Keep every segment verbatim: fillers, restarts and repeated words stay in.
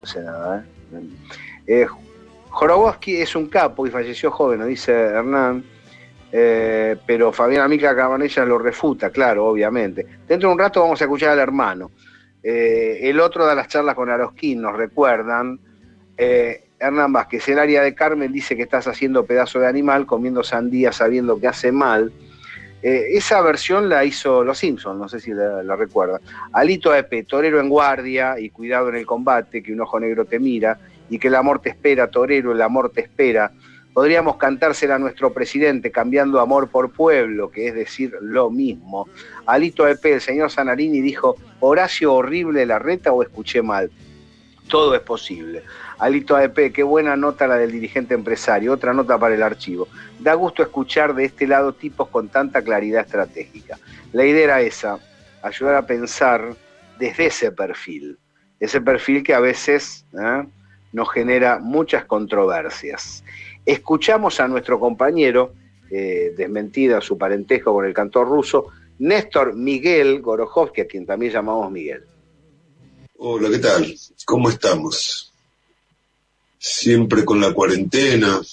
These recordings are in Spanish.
No sé nada, ¿eh? Eh, Jorobowski es un capo y falleció joven, nos dice Hernán, eh, pero Fabián Amica Cabanellas lo refuta, claro, obviamente. Dentro de un rato vamos a escuchar al hermano. Eh, el otro da las charlas con Arosquín, nos recuerdan. Eh, Hernán Vázquez, el área de Carmen dice que estás haciendo pedazo de animal, comiendo sandía sabiendo que hace mal. Eh, esa versión la hizo Los Simpsons, no sé si la, la recuerdan. Alito Epe, torero en guardia y cuidado en el combate, que un ojo negro te mira y que el amor te espera, torero, el amor te espera. Podríamos cantársela a nuestro presidente cambiando amor por pueblo, que es decir lo mismo. Alito Epe, el señor Zanarini dijo, Horacio Horrible Larreta o escuché mal. Todo es posible. Alito A E P, qué buena nota la del dirigente empresario, otra nota para el archivo. Da gusto escuchar de este lado tipos con tanta claridad estratégica. La idea era esa, ayudar a pensar desde ese perfil, ese perfil que a veces ¿eh? nos genera muchas controversias. Escuchamos a nuestro compañero, eh, desmentida su parentesco con el cantor ruso, Néstor Miguel Gorojovsky, a quien también llamamos Miguel. Hola, ¿qué tal? ¿Cómo estamos? Siempre con la cuarentena,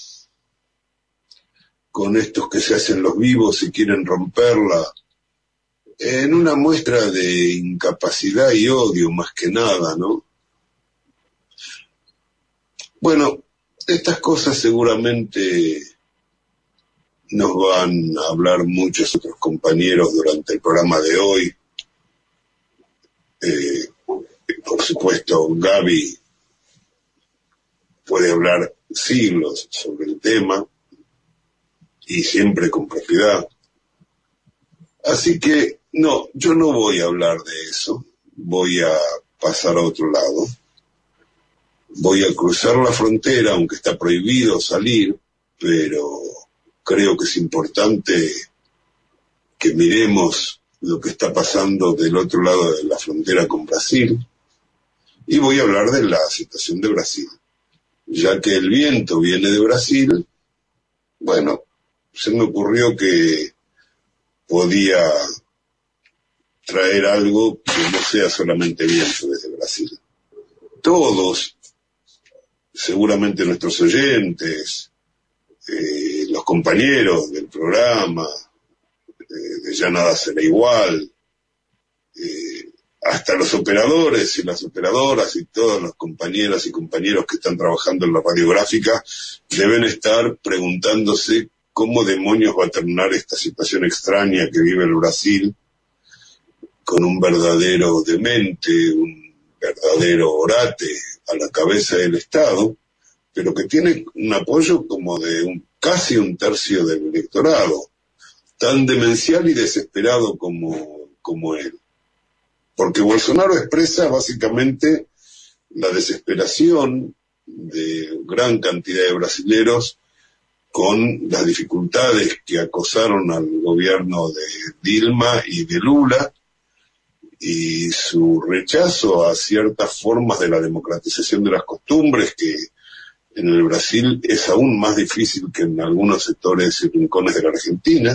con estos que se hacen los vivos y quieren romperla, en una muestra de incapacidad y odio más que nada, ¿no? Bueno, estas cosas seguramente nos van a hablar muchos otros compañeros durante el programa de hoy. Eh, por supuesto, Gaby puede hablar siglos sobre el tema y siempre con propiedad. Así que, no, yo no voy a hablar de eso, voy a pasar a otro lado. Voy a cruzar la frontera, aunque está prohibido salir, pero creo que es importante que miremos lo que está pasando del otro lado de la frontera con Brasil. Y voy a hablar de la situación de Brasil. Ya que el viento viene de Brasil, bueno, se me ocurrió que podía traer algo que no sea solamente viento desde Brasil. Todos, seguramente nuestros oyentes, eh, los compañeros del programa, eh, de Ya Nada Será Igual, eh, hasta los operadores y las operadoras y todas las compañeras y compañeros que están trabajando en la radiográfica deben estar preguntándose cómo demonios va a terminar esta situación extraña que vive el Brasil, con un verdadero demente, un verdadero orate a la cabeza del Estado, pero que tiene un apoyo como de un, casi un tercio del electorado, tan demencial y desesperado como, como él. Porque Bolsonaro expresa básicamente la desesperación de gran cantidad de brasileros con las dificultades que acosaron al gobierno de Dilma y de Lula y su rechazo a ciertas formas de la democratización de las costumbres que en el Brasil es aún más difícil que en algunos sectores y rincones de la Argentina.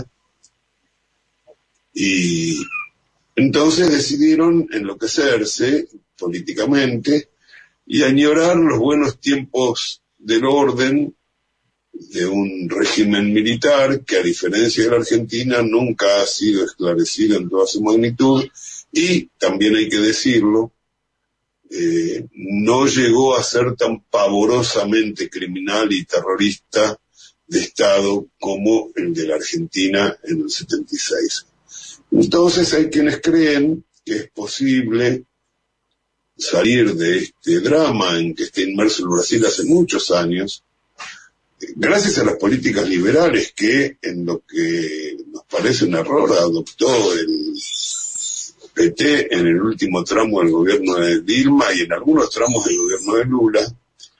Y entonces decidieron enloquecerse políticamente y añorar los buenos tiempos del orden de un régimen militar que, a diferencia de la Argentina, nunca ha sido esclarecido en toda su magnitud y, también hay que decirlo, eh, no llegó a ser tan pavorosamente criminal y terrorista de Estado como el de la Argentina en el setenta y seis. Entonces hay quienes creen que es posible salir de este drama en que está inmerso el Brasil hace muchos años, gracias a las políticas liberales que, en lo que nos parece un error, adoptó el P T en el último tramo del gobierno de Dilma y en algunos tramos del gobierno de Lula.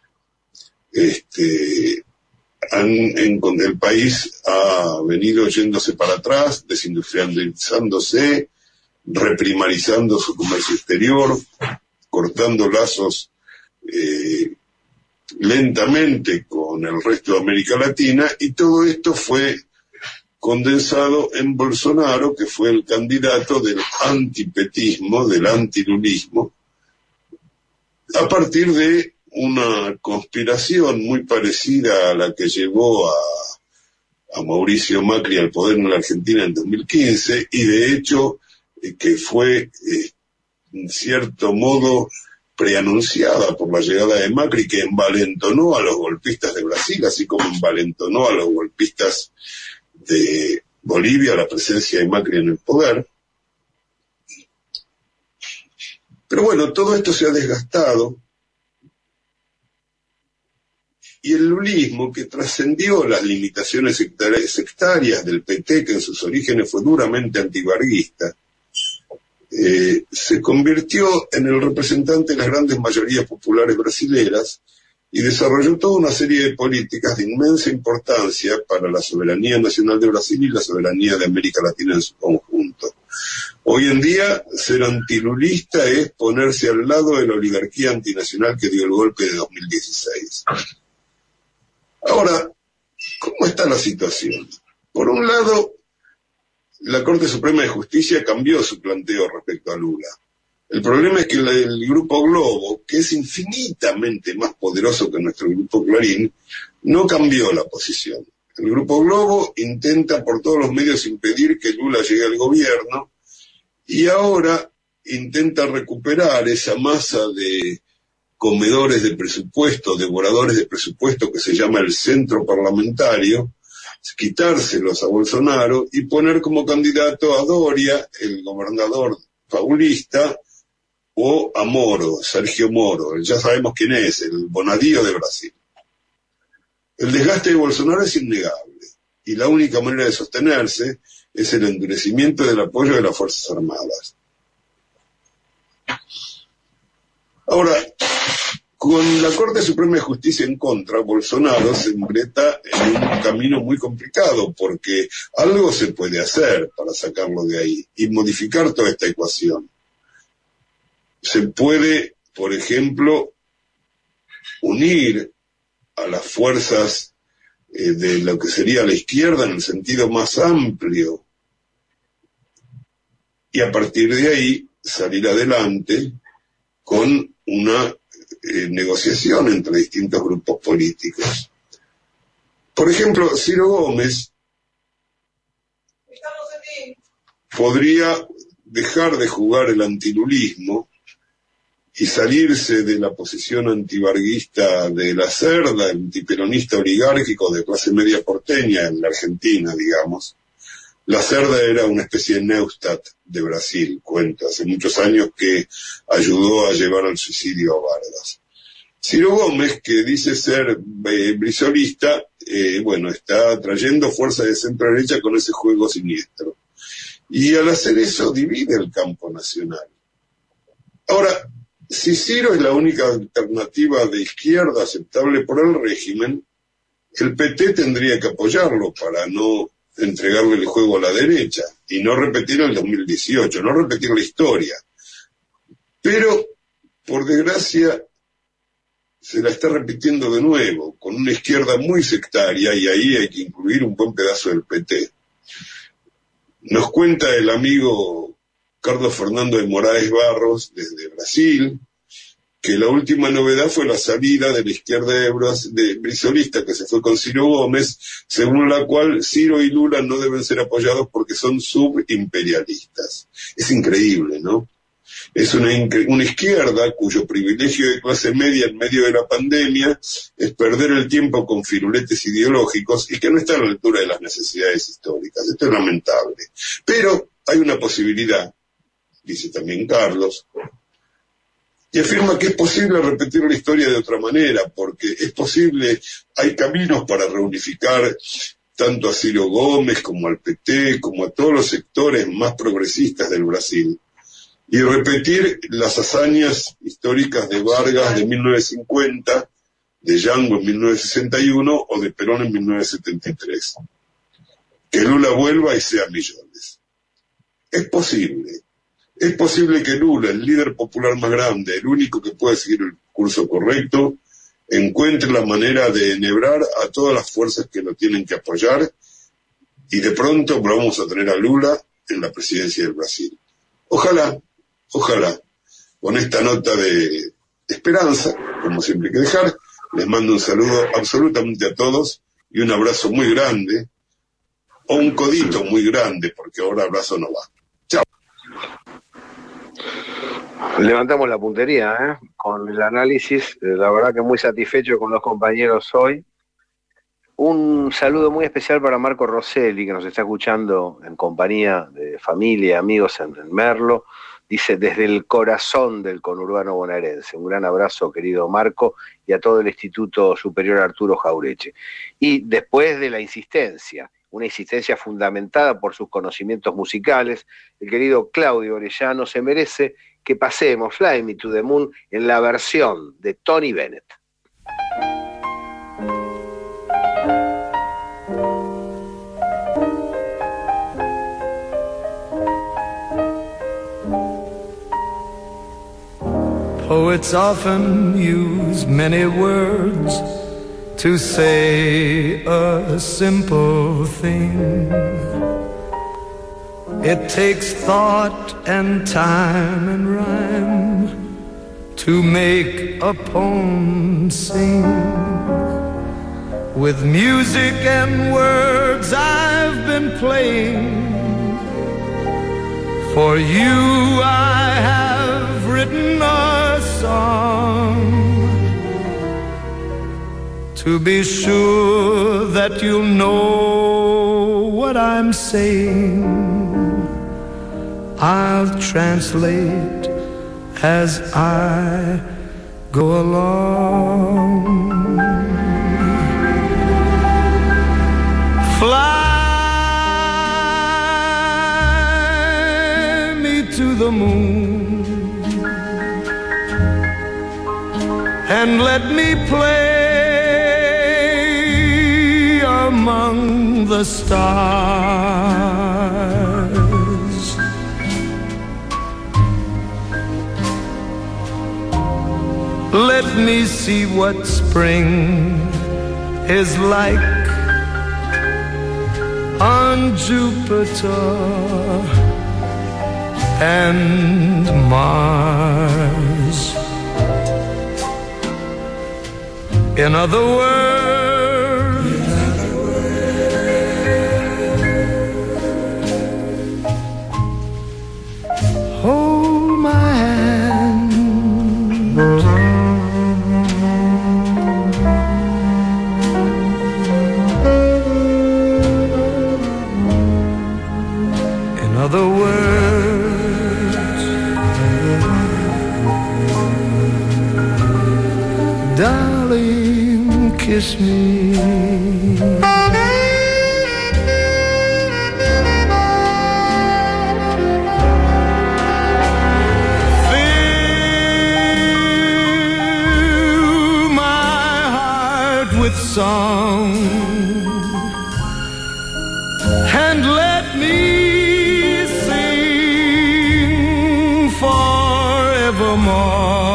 Este... Han, en, el país ha venido yéndose para atrás, desindustrializándose, reprimarizando su comercio exterior, cortando lazos eh, lentamente con el resto de América Latina, y todo esto fue condensado en Bolsonaro, que fue el candidato del antipetismo, del antilulismo, a partir de una conspiración muy parecida a la que llevó a, a Mauricio Macri al poder en la Argentina en dos mil quince, y de hecho eh, que fue, eh, en cierto modo, preanunciada por la llegada de Macri, que envalentonó a los golpistas de Brasil, así como envalentonó a los golpistas de Bolivia la presencia de Macri en el poder. Pero bueno, todo esto se ha desgastado, y el lulismo, que trascendió las limitaciones sectarias del P T, que en sus orígenes fue duramente antivarguista, eh, se convirtió en el representante de las grandes mayorías populares brasileras y desarrolló toda una serie de políticas de inmensa importancia para la soberanía nacional de Brasil y la soberanía de América Latina en su conjunto. Hoy en día, ser antilulista es ponerse al lado de la oligarquía antinacional que dio el golpe de dos mil dieciséis. Ahora, ¿cómo está la situación? Por un lado, la Corte Suprema de Justicia cambió su planteo respecto a Lula. El problema es que el, el Grupo Globo, que es infinitamente más poderoso que nuestro Grupo Clarín, no cambió la posición. El Grupo Globo intenta por todos los medios impedir que Lula llegue al gobierno, y ahora intenta recuperar esa masa de comedores de presupuesto, devoradores de presupuesto, que se llama el centro parlamentario, quitárselos a Bolsonaro y poner como candidato a Doria, el gobernador paulista, o a Moro, Sergio Moro, ya sabemos quién es, el Bonadío de Brasil. El desgaste de Bolsonaro es innegable, y la única manera de sostenerse es el endurecimiento del apoyo de las Fuerzas Armadas. Ahora, con la Corte Suprema de Justicia en contra, Bolsonaro se embreta en un camino muy complicado, porque algo se puede hacer para sacarlo de ahí y modificar toda esta ecuación. Se puede, por ejemplo, unir a las fuerzas eh, de lo que sería la izquierda en el sentido más amplio, y a partir de ahí salir adelante con una eh, negociación entre distintos grupos políticos. Por ejemplo, Ciro Gómez podría dejar de jugar el antilulismo y salirse de la posición antivarguista de la Cerda, el antiperonista oligárquico de clase media porteña en la Argentina, digamos. La Cerda era una especie de Neustadt de Brasil, cuenta, hace muchos años que ayudó a llevar al suicidio a Vargas. Ciro Gómez, que dice ser eh, brisolista, eh, bueno, está trayendo fuerza de centro-derecha con ese juego siniestro. Y al hacer eso divide el campo nacional. Ahora, si Ciro es la única alternativa de izquierda aceptable por el régimen, el P T tendría que apoyarlo para no entregarle el juego a la derecha y no repetir el dos mil dieciocho, no repetir la historia. Pero, por desgracia, se la está repitiendo de nuevo, con una izquierda muy sectaria, y ahí hay que incluir un buen pedazo del P T. Nos cuenta el amigo Carlos Fernando de Moraes Barros, desde Brasil, que la última novedad fue la salida de la izquierda de, de brisolista, que se fue con Ciro Gómez, según la cual Ciro y Lula no deben ser apoyados porque son subimperialistas. Es increíble, ¿no? Es una, una izquierda cuyo privilegio de clase media en medio de la pandemia es perder el tiempo con firuletes ideológicos y que no está a la altura de las necesidades históricas. Esto es lamentable. Pero hay una posibilidad, dice también Carlos, y afirma que es posible repetir la historia de otra manera, porque es posible, hay caminos para reunificar tanto a Ciro Gómez como al P T, como a todos los sectores más progresistas del Brasil, y repetir las hazañas históricas de Vargas de mil novecientos cincuenta, de Yango en mil novecientos sesenta y uno o de Perón en mil novecientos setenta y tres. Que Lula vuelva y sea millones. Es posible. Es posible que Lula, el líder popular más grande, el único que puede seguir el curso correcto, encuentre la manera de enhebrar a todas las fuerzas que lo tienen que apoyar, y de pronto vamos a tener a Lula en la presidencia del Brasil. Ojalá, ojalá, con esta nota de esperanza, como siempre hay que dejar. Les mando un saludo absolutamente a todos y un abrazo muy grande, o un codito muy grande, porque ahora abrazo no va. Chao. Levantamos la puntería, ¿eh? Con el análisis, la verdad que muy satisfecho con los compañeros hoy. Un saludo muy especial para Marco Rosselli, que nos está escuchando en compañía de familia y amigos en, en Merlo. Dice, desde el corazón del conurbano bonaerense. Un gran abrazo, querido Marco, y a todo el Instituto Superior Arturo Jaureche. Y después de la insistencia, una insistencia fundamentada por sus conocimientos musicales, el querido Claudio Orellano se merece que pasemos Fly Me to the Moon en la versión de Tony Bennett. Poets often use many words to say a simple thing. It takes thought and time and rhyme to make a poem sing. With music and words I've been playing. For you I have written a song, to be sure that you'll know what I'm saying. I'll translate as I go along. Fly me to the moon and let me play among the stars. Let me see what spring is like on Jupiter and Mars. In other words, in other words, hold my hand. In other words, darling, kiss me. Fill my heart with song and let me sing forevermore.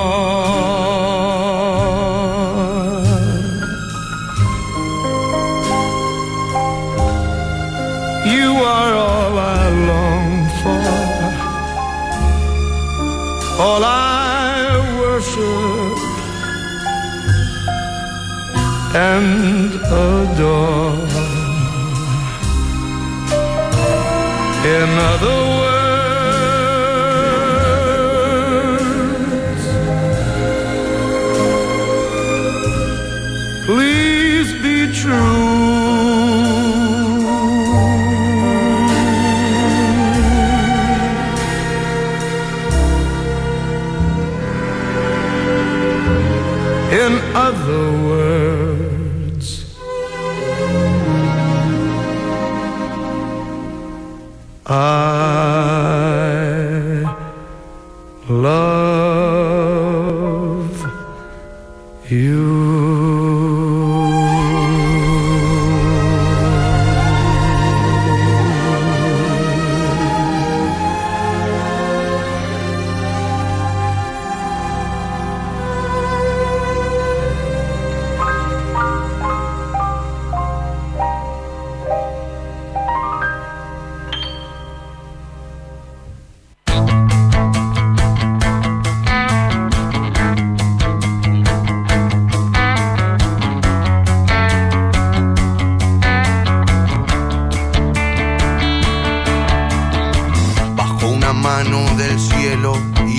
All I worship and adore. In other words, please be true. In other words, I love you.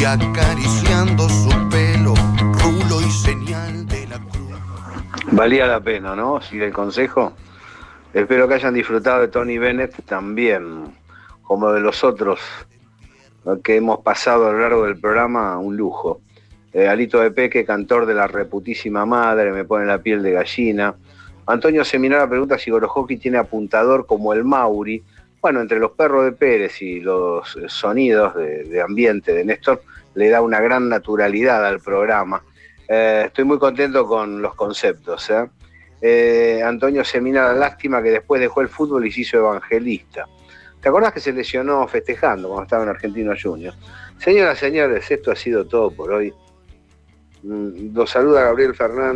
acariciando su pelo, rulo y señal de la cruz. Valía la pena, ¿no? Sigue el consejo. Espero que hayan disfrutado de Tony Bennett también, como de los otros que hemos pasado a lo largo del programa, un lujo. Eh, Alito de Peque, cantor de La Reputísima Madre, me pone la piel de gallina. Antonio Seminara pregunta si Gorojoki tiene apuntador como el Mauri. Bueno, entre los perros de Pérez y los sonidos de, de ambiente de Néstor, le da una gran naturalidad al programa. Eh, estoy muy contento con los conceptos, ¿eh? Eh, Antonio Seminara, lástima que después dejó el fútbol y se hizo evangelista. ¿Te acordás que se lesionó festejando cuando estaba en Argentino Juniors? Señoras y señores, esto ha sido todo por hoy. Los saluda Gabriel Fernández.